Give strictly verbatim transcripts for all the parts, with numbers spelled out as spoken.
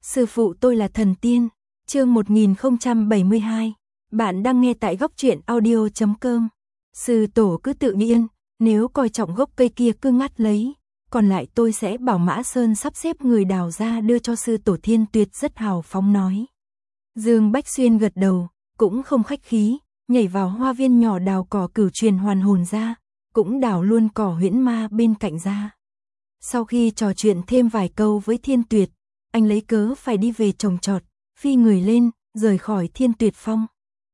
Sư phụ tôi là thần tiên. Chương một nghìn không trăm bảy mươi hai. Bạn đang nghe tại góc truyện audio chấm com. Sư tổ cứ tự nhiên, nếu coi trọng gốc cây kia cứ ngắt lấy, còn lại tôi sẽ bảo Mã Sơn sắp xếp người đào ra đưa cho sư tổ. Thiên Tuyệt rất hào phóng nói. Dương Bách Xuyên gật đầu, cũng không khách khí, nhảy vào hoa viên nhỏ đào cỏ cửu truyền hoàn hồn ra, cũng đào luôn cỏ huyễn ma bên cạnh ra. Sau khi trò chuyện thêm vài câu với Thiên Tuyệt, anh lấy cớ phải đi về trồng trọt, phi người lên, rời khỏi Thiên Tuyệt Phong.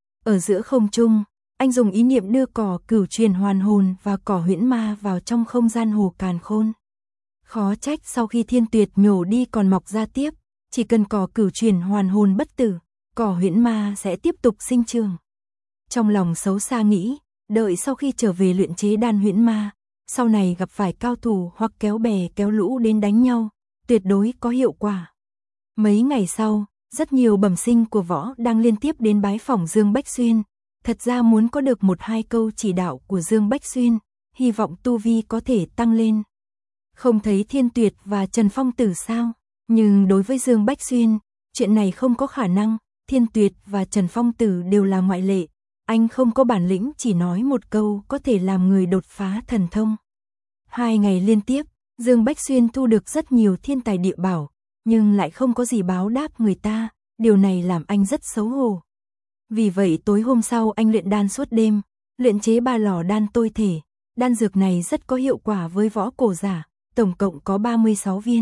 Ở giữa không trung, anh dùng ý niệm đưa cỏ cửu truyền hoàn hồn và cỏ huyễn ma vào trong không gian hồ càn khôn. Khó trách sau khi Thiên Tuyệt nhổ đi còn mọc ra tiếp, chỉ cần cỏ cửu truyền hoàn hồn bất tử, cỏ huyễn ma sẽ tiếp tục sinh trưởng. Trong lòng xấu xa nghĩ, đợi sau khi trở về luyện chế đan huyễn ma, sau này gặp phải cao thủ hoặc kéo bè kéo lũ đến đánh nhau, tuyệt đối có hiệu quả. Mấy ngày sau, rất nhiều bẩm sinh của võ đang liên tiếp đến bái phỏng Dương Bách Xuyên, thật ra muốn có được một hai câu chỉ đạo của Dương Bách Xuyên, hy vọng tu vi có thể tăng lên. Không thấy Thiên Tuyệt và Trần Phong Tử sao? Nhưng đối với Dương Bách Xuyên, chuyện này không có khả năng, Thiên Tuyệt và Trần Phong Tử đều là ngoại lệ. Anh không có bản lĩnh chỉ nói một câu có thể làm người đột phá thần thông. Hai ngày liên tiếp, Dương Bách Xuyên thu được rất nhiều thiên tài địa bảo, nhưng lại không có gì báo đáp người ta, điều này làm anh rất xấu hổ. Vì vậy tối hôm sau anh luyện đan suốt đêm, luyện chế ba lò đan tôi thể, đan dược này rất có hiệu quả với võ cổ giả, tổng cộng có ba mươi sáu viên.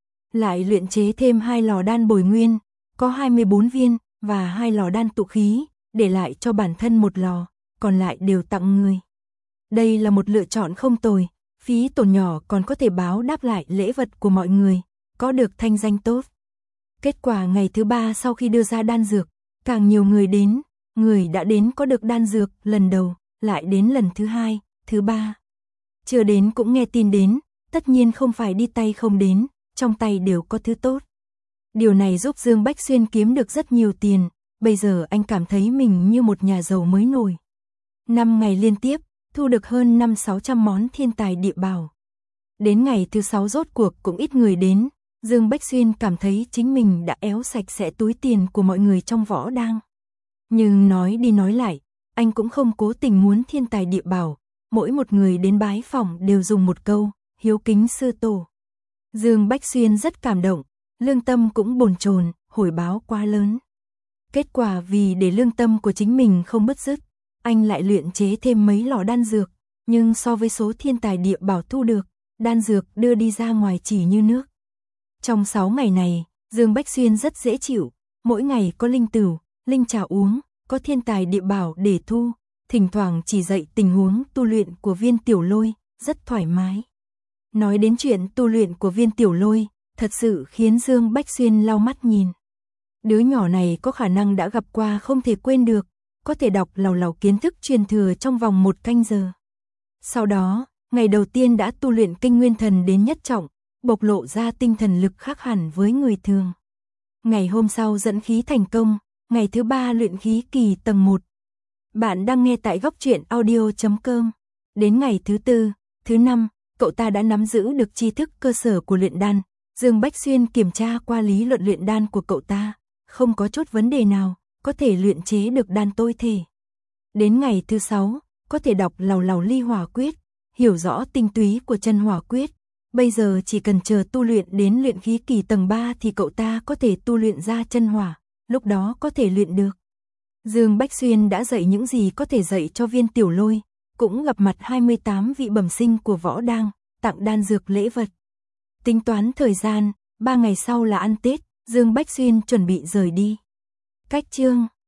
Lại luyện chế thêm hai lò đan bồi nguyên, có hai mươi bốn viên, và hai lò đan tụ khí, để lại cho bản thân một lò, còn lại đều tặng người. Đây là một lựa chọn không tồi, phí tổn nhỏ còn có thể báo đáp lại lễ vật của mọi người, có được thanh danh tốt. Kết quả ngày thứ ba sau khi đưa ra đan dược, càng nhiều người đến, người đã đến có được đan dược lần đầu, lại đến lần thứ hai, thứ ba. Chưa đến cũng nghe tin đến, tất nhiên không phải đi tay không đến, trong tay đều có thứ tốt. Điều này giúp Dương Bách Xuyên kiếm được rất nhiều tiền, bây giờ anh cảm thấy mình như một nhà giàu mới nổi. Năm ngày liên tiếp, thu được hơn năm sáu trăm món thiên tài địa bảo. Đến ngày thứ sáu rốt cuộc cũng ít người đến, Dương Bách Xuyên cảm thấy chính mình đã éo sạch sẽ túi tiền của mọi người trong võ đang. Nhưng nói đi nói lại, anh cũng không cố tình muốn thiên tài địa bảo, mỗi một người đến bái phỏng đều dùng một câu, hiếu kính sư tổ. Dương Bách Xuyên rất cảm động, lương tâm cũng bồn chồn, hồi báo quá lớn. Kết quả vì để lương tâm của chính mình không bứt rứt, anh lại luyện chế thêm mấy lò đan dược, nhưng so với số thiên tài địa bảo thu được, đan dược đưa đi ra ngoài chỉ như nước. Trong sáu ngày này, Dương Bách Xuyên rất dễ chịu, mỗi ngày có linh tửu, linh trà uống, có thiên tài địa bảo để thu, thỉnh thoảng chỉ dạy tình huống tu luyện của Viên Tiểu Lôi, rất thoải mái. Nói đến chuyện tu luyện của Viên Tiểu Lôi, thật sự khiến Dương Bách Xuyên lau mắt nhìn. Đứa nhỏ này có khả năng đã gặp qua không thể quên được, có thể đọc làu làu kiến thức truyền thừa trong vòng một canh giờ. Sau đó, ngày đầu tiên đã tu luyện kinh nguyên thần đến nhất trọng, bộc lộ ra tinh thần lực khác hẳn với người thường. Ngày hôm sau dẫn khí thành công, ngày thứ ba luyện khí kỳ tầng một. Bạn đang nghe tại góc truyện audio chấm com. Đến ngày thứ tư, thứ năm, cậu ta đã nắm giữ được tri thức cơ sở của luyện đan. Dương Bách Xuyên kiểm tra qua lý luận luyện đan của cậu ta, không có chút vấn đề nào, có thể luyện chế được đan tôi thể. Đến ngày thứ sáu, có thể đọc làu làu ly hỏa quyết, hiểu rõ tinh túy của chân hỏa quyết. Bây giờ chỉ cần chờ tu luyện đến luyện khí kỳ tầng ba thì cậu ta có thể tu luyện ra chân hỏa, lúc đó có thể luyện được. Dương Bách Xuyên đã dạy những gì có thể dạy cho Viên Tiểu Lôi, cũng gặp mặt hai mươi tám vị bẩm sinh của võ đang, tặng đan dược lễ vật. Tính toán thời gian, ba ngày sau là ăn Tết, Dương Bách Xuyên chuẩn bị rời đi. Cách chương